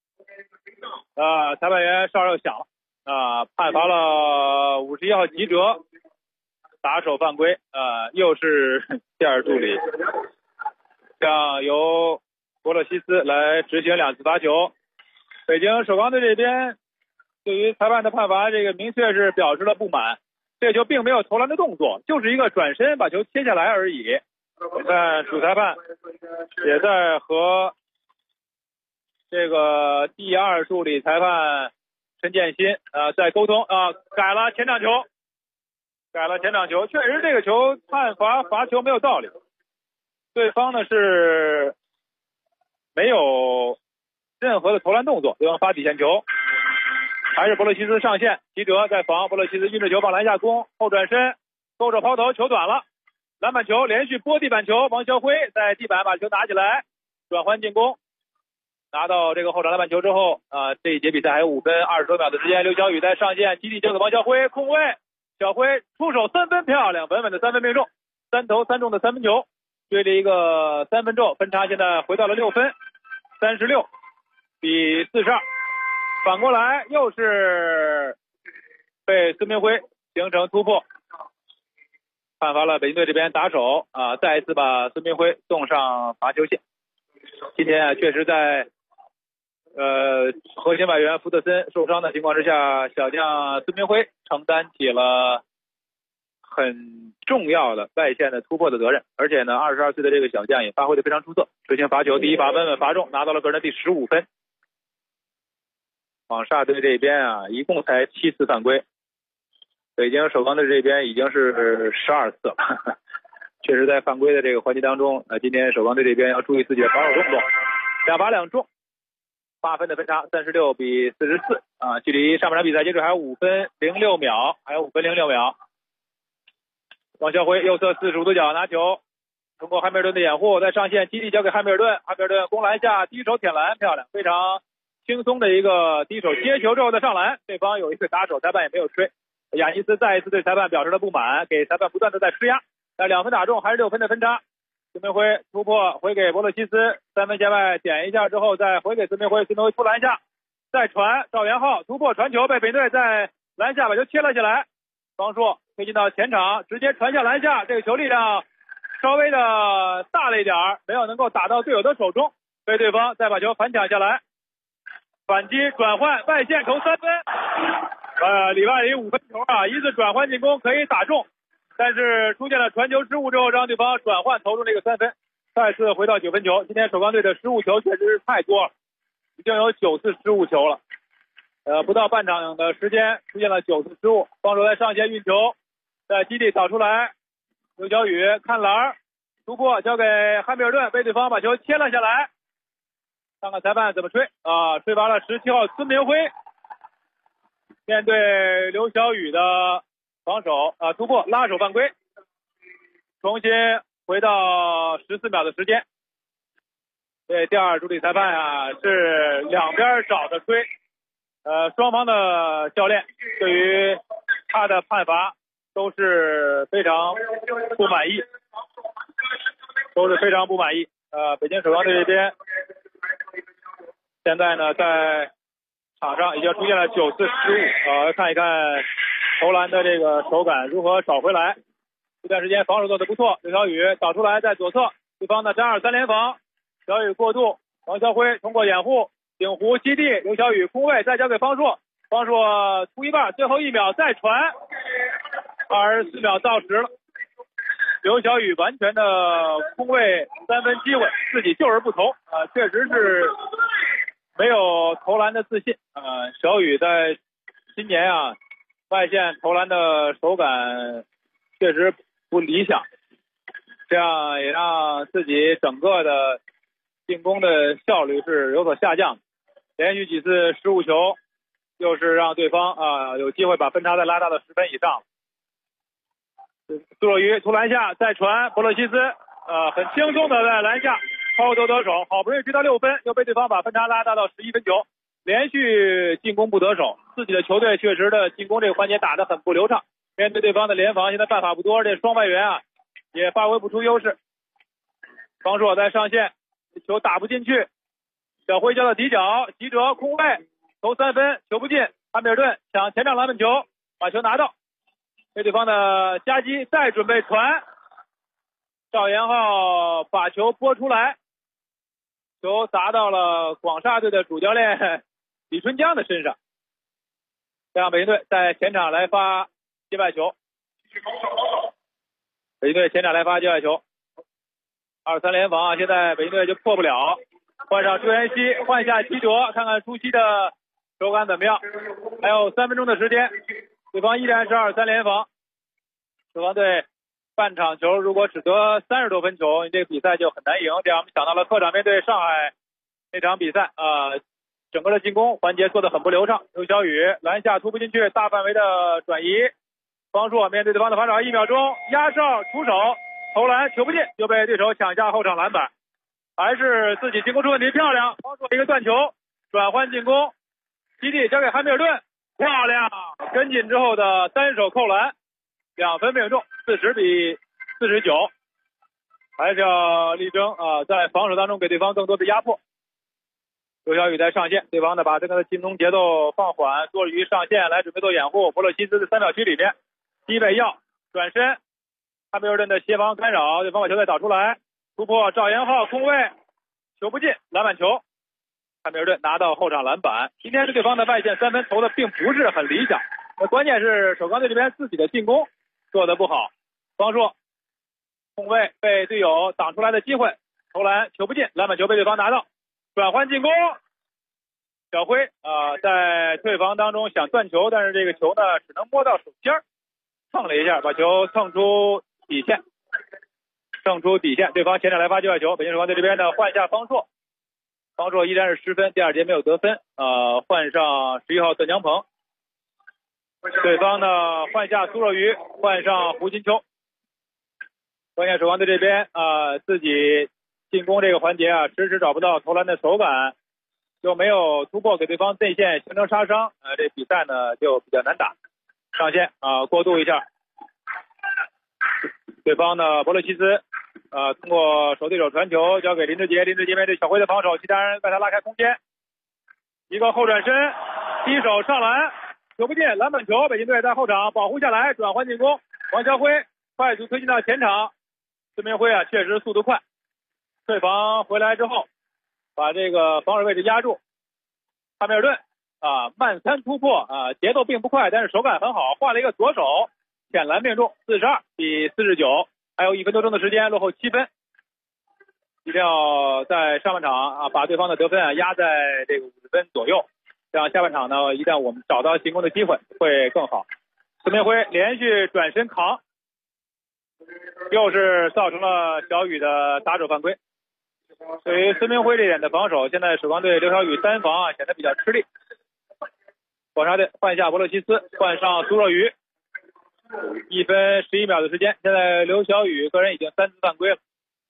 裁判员哨又响了，判罚了51号齐哲打手犯规，又是第二助理，这样由博洛西斯来执行2次罚球。北京首钢队这边对于裁判的判罚，这个明确是表示了不满。这个球并没有投篮的动作，就是一个转身把球切下来而已。我看主裁判也在和这个第二助理裁判陈建新在沟通改了前场球，确实这个球判罚球没有道理。对方呢是没有任何的投篮动作，对方发底线球。还是博洛西斯上线，齐哲在防，博洛西斯运着球往篮下攻，后转身勾着抛投，球短了，篮板球连续拨地板球，王霄辉在地板把球拿起来，转换进攻，拿到这个后场篮板球之后这一节比赛还有5分20多秒的时间，刘晓宇在上线，基地交给王霄辉，空位，小辉出手3分，漂亮，稳稳的3分命中，3投3中的3分球，追了一个3分之后，分差现在回到了6分，36比42。反过来又是被孙明辉形成突破，判罚了北京队这边打手再一次把孙明辉送上罚球线。今天确实在核心外援福特森受伤的情况之下，小将孙明辉承担起了很重要的外线的突破的责任，而且呢22岁的这个小将也发挥得非常出色，执行罚球第一罚稳稳罚中，拿到了个人的第15分。广厦队这边一共才7次犯规，北京首钢队这边已经是12次了。确实在犯规的这个环节当中今天首钢队这边要注意自己的防守动作，2罚2中，8分的分差，36比44距离上半场比赛截止还有5分06秒，王霄辉右侧45度角拿球，通过汉密尔顿的掩护在上线，基地交给汉密尔顿，汉密尔顿攻篮下低手舔篮，漂亮，非常轻松的一个低手接球之后的上篮，对方有一个打手，裁判也没有吹。亚尼斯再一次对裁判表示了不满，给裁判不断的在施压，但2分打中还是6分的分差。孙明辉突破回给博洛西斯，3分线外点一下之后再回给孙明辉，孙明辉出篮下再传，赵元浩突破传球被北队在篮下把球切了下来，方硕推进到前场直接传下篮下，这个球力量稍微的大了一点，没有能够打到队友的手中，被对方再把球反抢下来，反击转换外线投3分，里外里5分球一次转换进攻可以打中，但是出现了传球失误之后，让对方转换投中这个3分，再次回到9分球。今天首钢队的失误球确实是太多了，已经有9次失误球了，不到半场的时间出现了9次失误。方守在上线运球，在基地扫出来，刘晓宇看篮突破交给汉密尔顿，被对方把球切了下来，看看裁判怎么吹吹罚了17号孙明辉，面对刘晓宇的防守突破拉手犯规，重新回到14秒的时间。对第二助理裁判是两边找的吹，双方的教练对于他的判罚都是非常不满意，北京首钢队这边现在呢在场上已经出现了9次失误，看一看投篮的这个手感如何找回来。这段时间防守做得不错，刘晓宇导出来在左侧，对方的3-2-3联防，小宇过渡，王霄辉通过掩护顶弧基地，刘晓宇空位再交给方硕，方硕出一半，最后1秒再传，24秒到时了。刘晓宇完全的空位3分机会，自己救而不投确实是没有投篮的自信小宇在今年外线投篮的手感确实不理想，这样也让自己整个的进攻的效率是有所下降，连续几次失误球又是让对方有机会把分差再拉大到10分以上。苏若愚突篮下再传，博洛西斯很轻松的在篮下抛投得手，好不容易追到6分，又被对方把分差拉大到11分球，连续进攻不得手，自己的球队确实的进攻这个环节打得很不流畅，面对对方的联防现在办法不多，这双外援也发挥不出优势。方硕在上线，球打不进去，小辉交到底角，吉哲空位投3分，球不进，汉密尔顿抢前场篮板球，把球拿到，被对方的夹击，再准备传，赵岩浩把球拨出来，球砸到了广厦队的主教练李春江的身上，让北京队在前场来发界外球，北京队前场来发界外球，2-3联防现在北京队就破不了，换上周延熙，换下齐卓，看看初期的手感怎么样，还有3分钟的时间，对方依然是2-3联防，对方队半场球如果只得30多分球，你这个比赛就很难赢，这样我们想到了客场面对上海那场比赛整个的进攻环节做得很不流畅，刘晓宇篮下突不进去，大范围的转移，方硕面对对方的防守1秒钟压哨出手投篮，球不进，就被对手抢下后场篮板，还是自己进攻出问题，漂亮，方硕一个断球转换进攻，基地交给汉密尔顿，漂亮，跟进之后的单手扣篮，2分命中，40-49，还是要力争在防守当中给对方更多的压迫。刘晓宇在上线，对方呢把这个进攻节奏放缓，苏若愚上线来准备做掩护，博洛西斯的3秒区里面，低位要转身，汉密尔顿的协防干扰，对方把球再导出来，突破赵岩浩空位，球不进，篮板球，汉密尔顿拿到后场篮板。今天对方的外线3分投的并不是很理想，关键是首钢队这边自己的进攻做得不好，方硕空位被队友挡出来的机会，投篮球不进，篮板球被对方拿到，转换进攻，小辉在退防当中想断球，但是这个球呢只能摸到手尖，蹭了一下，把球蹭出底线，对方前场来发界外球，北京首钢队这边呢换下方硕依然是10分，第2节没有得分，换上11号邓江鹏，对方呢换下苏若愚，换上胡金秋，关键首钢队这边自己进攻这个环节迟迟找不到投篮的手感，又没有突破给对方内线形成杀伤，这比赛呢就比较难打。上线过渡一下，对方的博洛西斯通过守对手传球交给林志杰面对小辉的防守，其他人为他拉开空间，一个后转身低手上篮，球不进，篮板球，北京队在后场保护下来，转换进攻，王晓辉快速推进到前场，孙明辉确实速度快，退防回来之后把这个防守位置压住，汉密尔顿慢3突破节奏并不快，但是手感很好，换了一个左手浅篮命中，42-49，还有1分多钟的时间，落后7分，一定要在上半场把对方的得分压在这个50分左右，这样下半场呢一旦我们找到进攻的机会会更好。孙明辉连续转身扛，又是造成了小雨的打手犯规。对于孙明辉这点的防守，现在首钢队刘晓宇单防显得比较吃力。广厦队换下博洛西斯，换上苏若愚，1分11秒的时间，现在刘晓宇个人已经3次犯规了。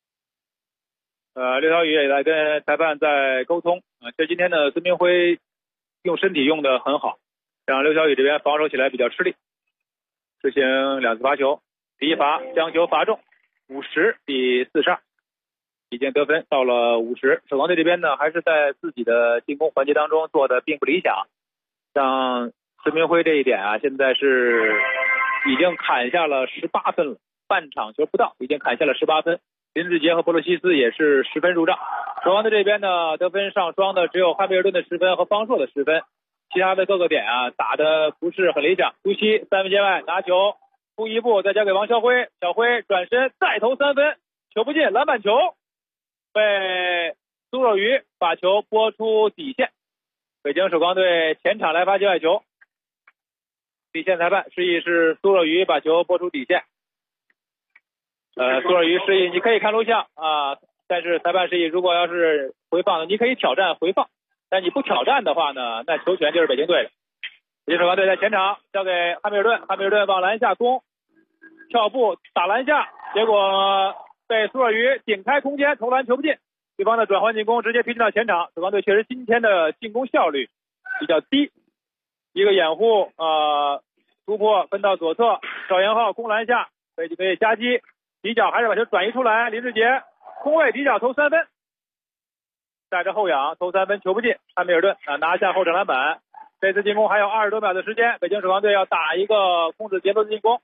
刘晓宇也在跟裁判在沟通这今天的孙明辉用身体用的很好，让刘晓宇这边防守起来比较吃力。执行2次罚球，第一罚将球罚中，50-42，已经得分到了50。首钢队这边呢还是在自己的进攻环节当中做的并不理想，像孙明辉这一点现在是已经砍下了18分了，半场球不到已经砍下了18分。林志杰和博洛西斯也是10分入账。首钢队这边呢得分上双的只有汉密尔顿的10分和方硕的10分，其他的各个点打的不是很理想。朱熹3分线外拿球冲一步，再交给王晓辉，小辉转身再投3分，球不进，篮板球被苏若愚把球拨出底线。北京首钢队前场来发界外球，底线裁判示意是苏若愚把球拨出底线。苏若愚示意你可以看录像但是裁判示意如果要是回放的，你可以挑战回放，但你不挑战的话呢，那球权就是北京队的。 北京首钢队在前场交给汉密尔顿，汉密尔顿往篮下攻，跳步打篮下，结果被苏尔瑜顶开空间，投篮球不进。对方的转换进攻直接逼近到前场，首钢队确实今天的进攻效率比较低。一个掩护，突破分到左侧，赵延浩攻篮下，北京队夹击，底角还是把球转移出来，林志杰空位底角投3分，带着后仰投3分球不进，汉密尔顿拿下后场篮板。这次进攻还有20多秒的时间，北京首钢队要打一个控制节奏的进攻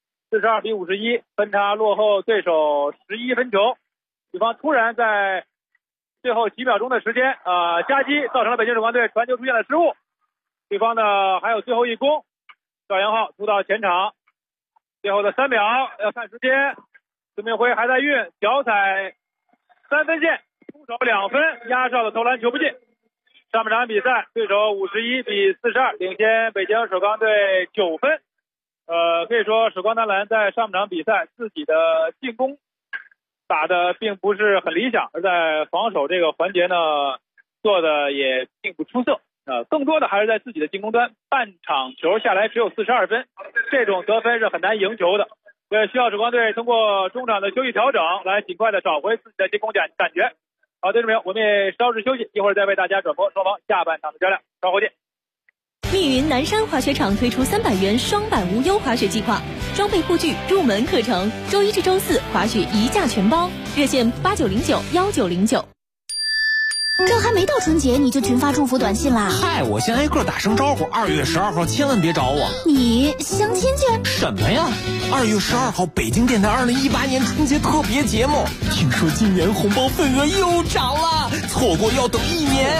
，42-51，分差落后对手11分球。对方突然在最后几秒钟的时间夹击，造成了北京首钢队传球出现了失误。对方的还有最后一攻，赵延浩突到前场，最后的3秒要看时间，孙明辉还在运，脚踩3分线，出手2分，压哨的投篮球不进。上半场比赛对手51-42领先北京首钢队9分。可以说首钢男篮在上半场比赛自己的进攻打的并不是很理想，而在防守这个环节呢做的也并不出色。更多的还是在自己的进攻端，半场球下来只有42分，这种得分是很难赢球的。需要首钢队通过中场的休息调整来尽快的找回自己的进攻感觉。好，听众朋友，我们也稍事休息，一会儿再为大家转播双方下半场的较量，稍后见。 密云南山滑雪场推出300元双板无忧滑雪计划，装备护具、入门课程，周一至周四滑雪一价全包，热线89091909。 这还没到春节你就群发祝福短信啦？ 嗨，我先挨个打声招呼，2月12号千万别找我。 你相亲去？ 什么呀？2月12号北京电台2018年春节特别节目，听说今年红包份额又涨了，错过要等1年。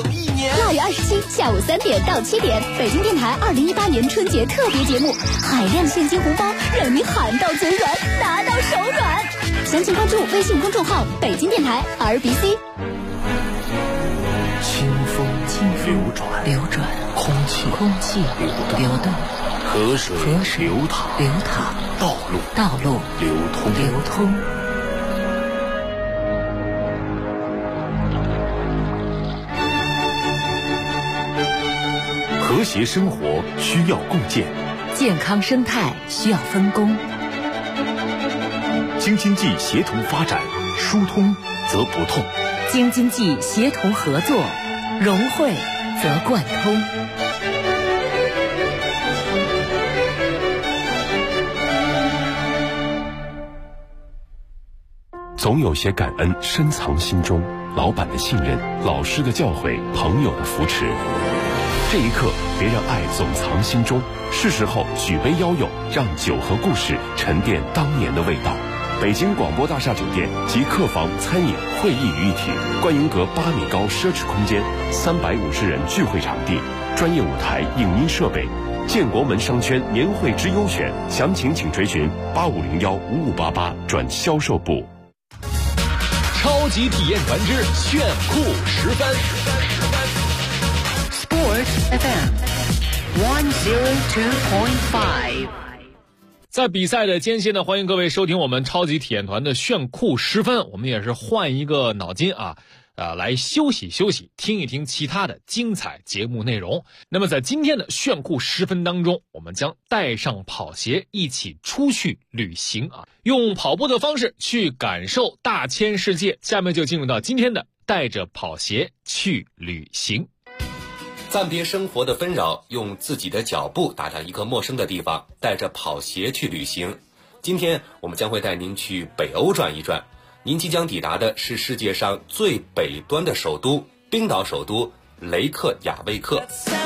2月27下午3点到7点，北京电台2018年春节特别节目，海量现金红包，让你喊到嘴软，拿到手软。详情关注微信公众号北京电台 RBC。 清风流转，空气流动，河水流淌，道路流通。和谐生活需要共建， 健康生态需要分工。 京津冀协同发展，疏通则不痛； 京津冀协同合作，融汇则贯通。 总有些感恩深藏心中，老板的信任，老师的教诲，朋友的扶持。这一刻，别让爱总藏心中，是时候举杯邀友，让酒和故事沉淀当年的味道。北京广播大厦酒店集客房、餐饮、会议于一体，观云阁8米高奢侈空间，350人聚会场地，专业舞台、影音设备，建国门商圈年会之优选，详情请垂询85015588转销售部。 超级体验团之炫酷10分。 Sports FM 102.5。 在比赛的间隙呢，欢迎各位收听我们超级体验团的炫酷10分。我们也是换一个脑筋来休息休息，听一听其他的精彩节目内容。那么在今天的炫酷10分当中，我们将带上跑鞋一起出去旅行用跑步的方式去感受大千世界。下面就进入到今天的带着跑鞋去旅行。 暂别生活的纷扰，用自己的脚步打到一个陌生的地方，带着跑鞋去旅行。今天我们将会带您去北欧转一转。您即将抵达的是世界上最北端的首都，冰岛首都雷克雅未克。